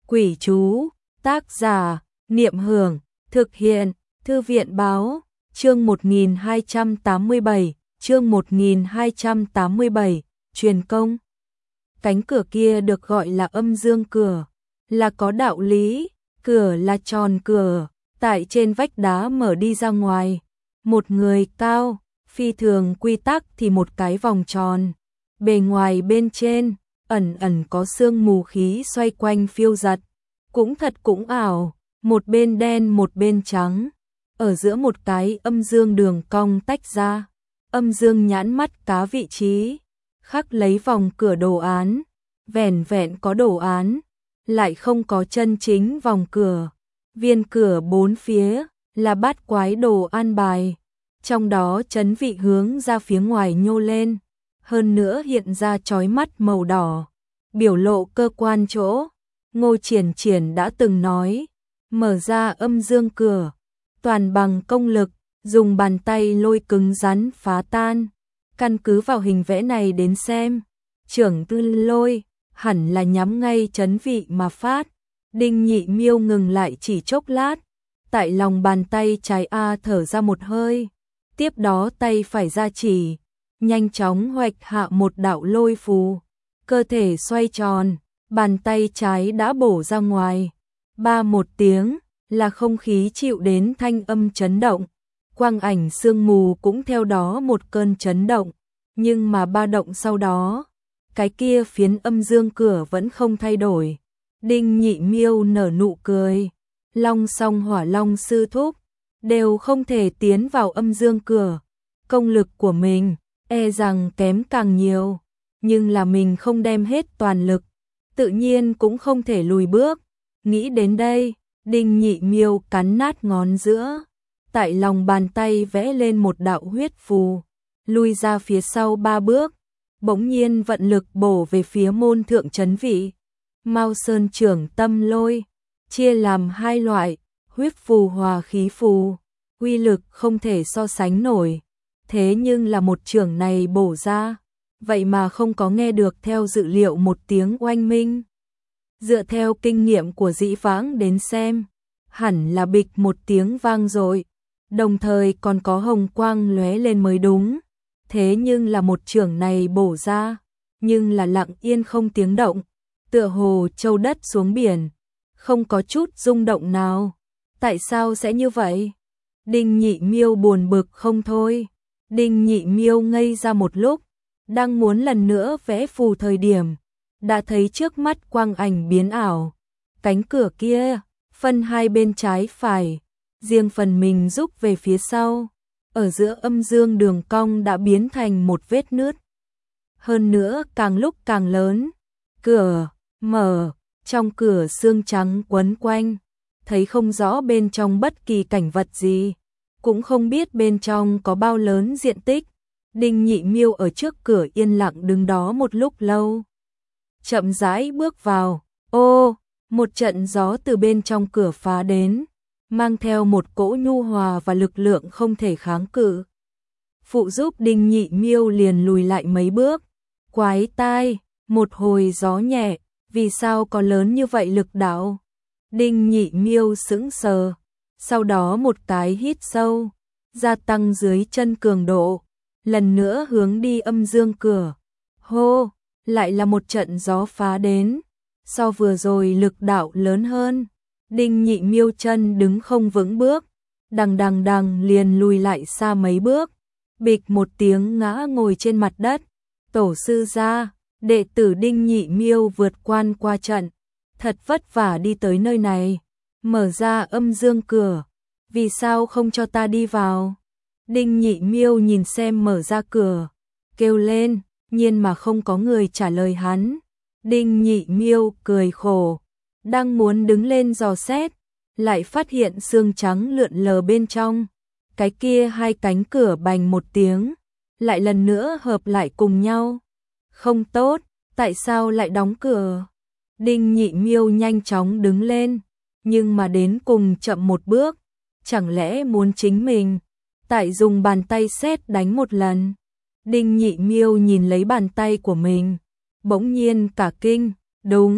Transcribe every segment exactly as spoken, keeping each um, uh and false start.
Quỷ chú, tác giả, Niệm Hưởng, thực hiện, Thư viện Báo, chương một nghìn hai trăm tám mươi bảy, chương một nghìn hai trăm tám mươi bảy, truyền công. Cánh cửa kia được gọi là âm dương cửa, là có đạo lý, cửa là tròn cửa, tại trên vách đá mở đi ra ngoài. Một người cao, phi thường quy tắc thì một cái vòng tròn, bề ngoài bên trên, ẩn ẩn có sương mù khí xoay quanh phiêu giật, cũng thật cũng ảo, một bên đen một bên trắng, ở giữa một cái âm dương đường cong tách ra, âm dương nhãn mắt cá vị trí, khắc lấy vòng cửa đồ án, vẻn vẹn có đồ án, lại không có chân chính vòng cửa, viên cửa bốn phía là bát quái đồ an bài, trong đó chấn vị hướng ra phía ngoài nhô lên, hơn nữa hiện ra chói mắt màu đỏ, biểu lộ cơ quan chỗ. Ngô Triển Triển đã từng nói, mở ra âm dương cửa, toàn bằng công lực, dùng bàn tay lôi cứng rắn phá tan. Căn cứ vào hình vẽ này đến xem, trưởng tư lôi hẳn là nhắm ngay chấn vị mà phát. Đinh Nhị Miêu ngừng lại chỉ chốc lát, tại lòng bàn tay trái A thở ra một hơi, tiếp đó tay phải ra chỉ, nhanh chóng hoạch hạ một đạo lôi phù, cơ thể xoay tròn, bàn tay trái đã bổ ra ngoài, ba một tiếng là không khí chịu đến thanh âm chấn động, quang ảnh sương mù cũng theo đó một cơn chấn động, nhưng mà ba động sau đó, cái kia phiến âm dương cửa vẫn không thay đổi. Đinh Nhị Miêu nở nụ cười, Long Song Hỏa Long sư thúc đều không thể tiến vào âm dương cửa, công lực của mình e rằng kém càng nhiều, nhưng là mình không đem hết toàn lực, tự nhiên cũng không thể lùi bước. Nghĩ đến đây, Đinh Nhị Miêu cắn nát ngón giữa, tại lòng bàn tay vẽ lên một đạo huyết phù, lui ra phía sau ba bước, bỗng nhiên vận lực bổ về phía môn thượng chấn vị. Mao Sơn trưởng tâm lôi, chia làm hai loại, huyết phù hòa khí phù, uy lực không thể so sánh nổi, thế nhưng là một trưởng này bổ ra, vậy mà không có nghe được theo dự liệu một tiếng oanh minh. Dựa theo kinh nghiệm của dĩ vãng đến xem, hẳn là bịch một tiếng vang dội, đồng thời còn có hồng quang lóe lên mới đúng, thế nhưng là một trưởng này bổ ra, nhưng là lặng yên không tiếng động, tựa hồ châu đất xuống biển, không có chút rung động nào. Tại sao sẽ như vậy? Đinh Nhị Miêu buồn bực không thôi. Đinh Nhị Miêu ngây ra một lúc, đang muốn lần nữa vẽ phù thời điểm, đã thấy trước mắt quang ảnh biến ảo, cánh cửa kia phân hai bên trái phải, riêng phần mình rút về phía sau, ở giữa âm dương đường cong đã biến thành một vết nứt. Hơn nữa càng lúc càng lớn, cửa mở, trong cửa xương trắng quấn quanh, thấy không rõ bên trong bất kỳ cảnh vật gì, cũng không biết bên trong có bao lớn diện tích. Đinh Nhị Miêu ở trước cửa yên lặng đứng đó một lúc lâu, chậm rãi bước vào. Ô, một trận gió từ bên trong cửa phá đến, mang theo một cỗ nhu hòa và lực lượng không thể kháng cự, phụ giúp Đinh Nhị Miêu liền lùi lại mấy bước. Quái tai, một hồi gió nhẹ, vì sao có lớn như vậy lực đạo? Đinh Nhị Miêu sững sờ, sau đó một cái hít sâu, gia tăng dưới chân cường độ, lần nữa hướng đi âm dương cửa. Hô, lại là một trận gió phá đến, so vừa rồi lực đạo lớn hơn. Đinh Nhị Miêu chân đứng không vững bước, đằng đằng đằng liền lùi lại xa mấy bước, bịch một tiếng ngã ngồi trên mặt đất. Tổ sư gia, đệ tử Đinh Nhị Miêu vượt quan qua trận, thật vất vả đi tới nơi này, mở ra âm dương cửa, vì sao không cho ta đi vào? Đinh Nhị Miêu nhìn xem mở ra cửa, kêu lên, nhiên mà không có người trả lời hắn. Đinh Nhị Miêu cười khổ, đang muốn đứng lên dò xét, lại phát hiện xương trắng lượn lờ bên trong, cái kia hai cánh cửa bành một tiếng, lại lần nữa hợp lại cùng nhau. Không tốt, tại sao lại đóng cửa? Đinh Nhị Miêu nhanh chóng đứng lên, nhưng mà đến cùng chậm một bước, chẳng lẽ muốn chính mình tại dùng bàn tay sét đánh một lần? Đinh Nhị Miêu nhìn lấy bàn tay của mình, bỗng nhiên cả kinh, đúng,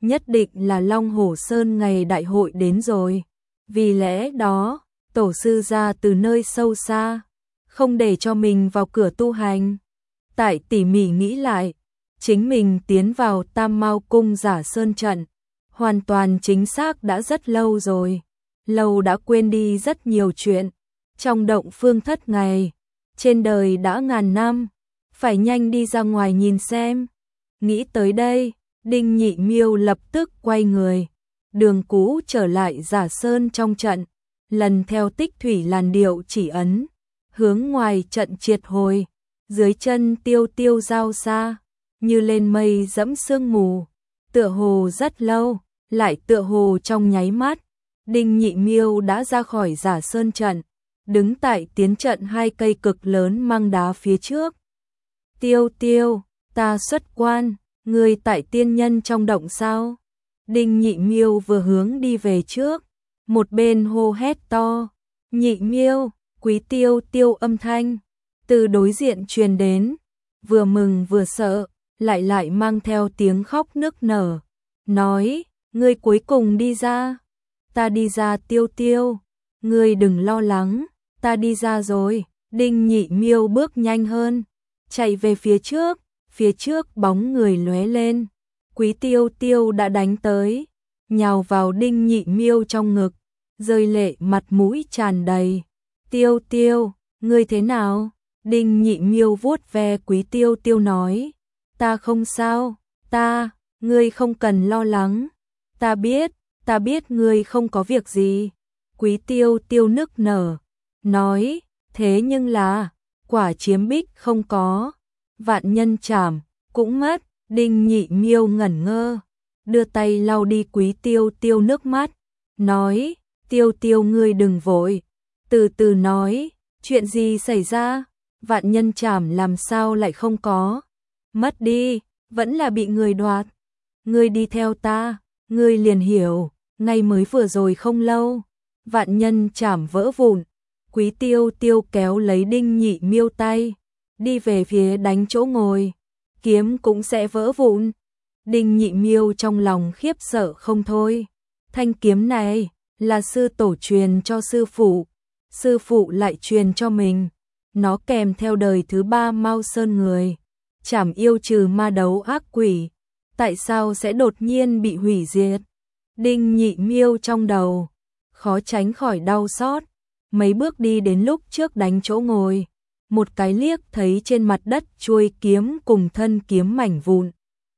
nhất định là Long Hổ Sơn ngày đại hội đến rồi. Vì lẽ đó, tổ sư ra từ nơi sâu xa, không để cho mình vào cửa tu hành. Tại tỉ mỉ nghĩ lại, chính mình tiến vào Tam Mao Cung Giả Sơn trận, hoàn toàn chính xác đã rất lâu rồi. Lâu đã quên đi rất nhiều chuyện. Trong động phương thất ngày, trên đời đã ngàn năm, phải nhanh đi ra ngoài nhìn xem. Nghĩ tới đây, Đinh Nhị Miêu lập tức quay người, đường cũ trở lại Giả Sơn trong trận, lần theo tích thủy làn điệu chỉ ấn, hướng ngoài trận triệt hồi, dưới chân tiêu tiêu giao xa, như lên mây dẫm sương mù, tựa hồ rất lâu, lại tựa hồ trong nháy mắt, Đinh Nhị Miêu đã ra khỏi Giả Sơn trận, đứng tại tiến trận hai cây cực lớn măng đá phía trước. Tiêu tiêu, ta xuất quan, ngươi tại tiên nhân trong động sao? Đinh Nhị Miêu vừa hướng đi về trước, một bên hô hét to, Nhị Miêu, Quý Tiêu Tiêu âm thanh, từ đối diện truyền đến, vừa mừng vừa sợ, lại lại mang theo tiếng khóc nức nở, nói, ngươi cuối cùng đi ra, ta đi ra Tiêu Tiêu, ngươi đừng lo lắng, ta đi ra rồi. Đinh Nhị Miêu bước nhanh hơn, chạy về phía trước, phía trước bóng người lóe lên, Quý Tiêu Tiêu đã đánh tới, nhào vào Đinh Nhị Miêu trong ngực, rơi lệ mặt mũi tràn đầy. Tiêu Tiêu, ngươi thế nào? Đinh Nhị Miêu vuốt ve Quý Tiêu Tiêu nói, ta không sao, ta, ngươi không cần lo lắng, ta biết, ta biết ngươi không có việc gì. Quý Tiêu Tiêu nức nở, nói, thế nhưng là, quả chiếm bích không có, vạn nhân trảm, cũng mất. Đinh Nhị Miêu ngẩn ngơ, đưa tay lau đi Quý Tiêu Tiêu nước mắt, nói, Tiêu Tiêu ngươi đừng vội, từ từ nói, chuyện gì xảy ra, vạn nhân trảm làm sao lại không có, mất đi, vẫn là bị người đoạt, ngươi đi theo ta, ngươi liền hiểu, ngay mới vừa rồi không lâu, vạn nhân trảm vỡ vụn, Quý Tiêu Tiêu kéo lấy Đinh Nhị Miêu tay, đi về phía đánh chỗ ngồi, kiếm cũng sẽ vỡ vụn. Đinh Nhị Miêu trong lòng khiếp sợ không thôi, thanh kiếm này là sư tổ truyền cho sư phụ, sư phụ lại truyền cho mình, nó kèm theo đời thứ ba Mao Sơn người, trảm yêu trừ ma đấu ác quỷ, tại sao sẽ đột nhiên bị hủy diệt? Đinh Nhị Miêu trong đầu khó tránh khỏi đau xót, mấy bước đi đến lúc trước đánh chỗ ngồi, một cái liếc thấy trên mặt đất chuôi kiếm cùng thân kiếm mảnh vụn.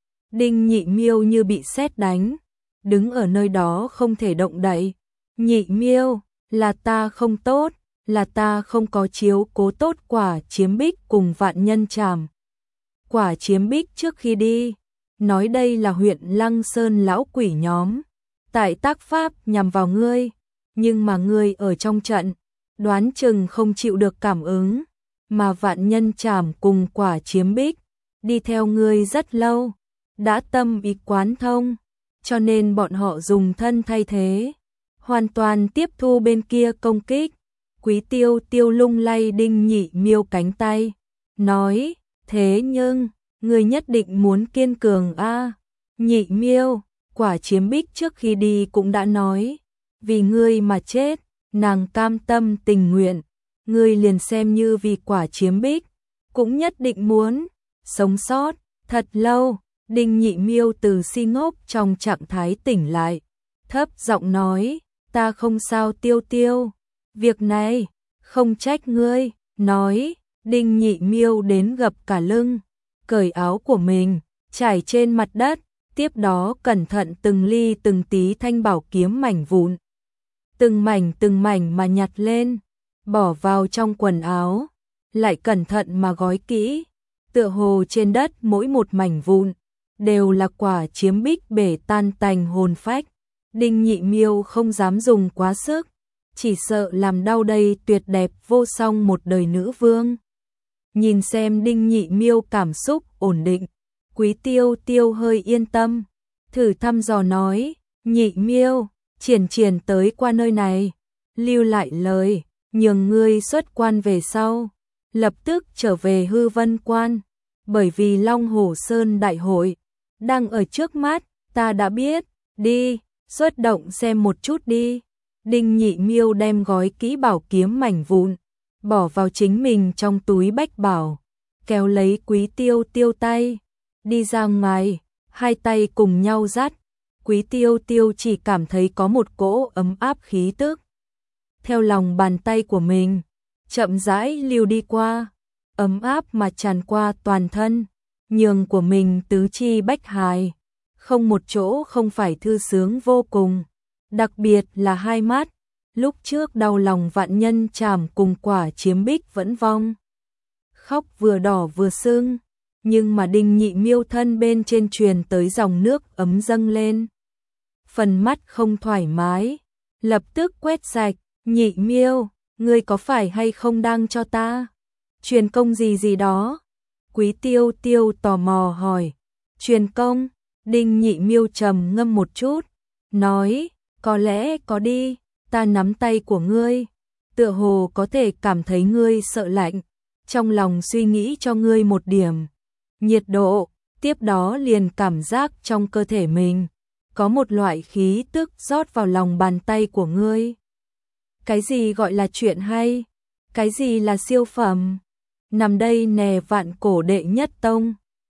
Đinh Nhị Miêu như bị sét đánh, đứng ở nơi đó không thể động đậy. Nhị Miêu, là ta không tốt, là ta không có chiếu cố tốt quả chiếm bích cùng vạn nhân trảm. Quả chiếm bích trước khi đi, nói đây là huyện Lăng Sơn lão quỷ nhóm, tại tác pháp nhằm vào ngươi, nhưng mà ngươi ở trong trận, đoán chừng không chịu được cảm ứng, mà vạn nhân trảm cùng quả chiếm bích, đi theo ngươi rất lâu, đã tâm ý quán thông, cho nên bọn họ dùng thân thay thế, hoàn toàn tiếp thu bên kia công kích. Quý Tiêu Tiêu lung lay Đinh Nhị Miêu cánh tay, nói, thế nhưng, ngươi nhất định muốn kiên cường a. Nhị Miêu, quả chiếm bích trước khi đi cũng đã nói, vì ngươi mà chết, nàng cam tâm tình nguyện, ngươi liền xem như vì quả chiếm bích, cũng nhất định muốn sống sót. Thật lâu, Đinh Nhị Miêu từ si ngốc trong trạng thái tỉnh lại, thấp giọng nói, ta không sao Tiêu Tiêu, việc này không trách ngươi. Nói, Đinh Nhị Miêu đến gập cả lưng, cởi áo của mình, trải trên mặt đất, tiếp đó cẩn thận từng ly từng tí thanh bảo kiếm mảnh vụn, từng mảnh từng mảnh mà nhặt lên, bỏ vào trong quần áo, lại cẩn thận mà gói kỹ, tựa hồ trên đất mỗi một mảnh vụn đều là quả chiếm bích bể tan tành hồn phách. Đinh Nhị Miêu không dám dùng quá sức, chỉ sợ làm đau đây tuyệt đẹp vô song một đời nữ vương. Nhìn xem Đinh Nhị Miêu cảm xúc ổn định, Quý Tiêu Tiêu hơi yên tâm, thử thăm dò nói, Nhị Miêu, Triển Triển tới qua nơi này, lưu lại lời, nhường ngươi xuất quan về sau, lập tức trở về Hư Vân Quan, bởi vì Long Hổ Sơn đại hội đang ở trước mắt, Ta đã biết, đi, xuất động xem một chút đi. Đinh Nhị Miêu đem gói kỹ bảo kiếm mảnh vụn, bỏ vào chính mình trong túi bách bảo, kéo lấy Quý Tiêu Tiêu tay, đi ra ngoài, hai tay cùng nhau dắt. Quý Tiêu Tiêu chỉ cảm thấy có một cỗ ấm áp khí tức theo lòng bàn tay của mình, chậm rãi lưu đi qua, ấm áp mà tràn qua toàn thân, nhường của mình tứ chi bách hài, không một chỗ không phải thư sướng vô cùng, đặc biệt là hai mắt, lúc trước đau lòng vạn nhân chảm cùng quả chiếm bích vẫn vong. Khóc vừa đỏ vừa sưng, nhưng mà Đinh Nhị Miêu thân bên trên truyền tới dòng nước ấm dâng lên. Phần mắt không thoải mái, lập tức quét sạch, Nhị Miêu, ngươi có phải hay không đang cho ta truyền công gì gì đó? Quý Tiêu Tiêu tò mò hỏi. Truyền công? Đinh Nhị Miêu trầm ngâm một chút, nói, có lẽ có đi, ta nắm tay của ngươi, tựa hồ có thể cảm thấy ngươi sợ lạnh, trong lòng suy nghĩ cho ngươi một điểm nhiệt độ, tiếp đó liền cảm giác trong cơ thể mình có một loại khí tức rót vào lòng bàn tay của ngươi. Cái gì gọi là chuyện hay? Cái gì là siêu phẩm? Nằm đây nè vạn cổ đệ nhất tông.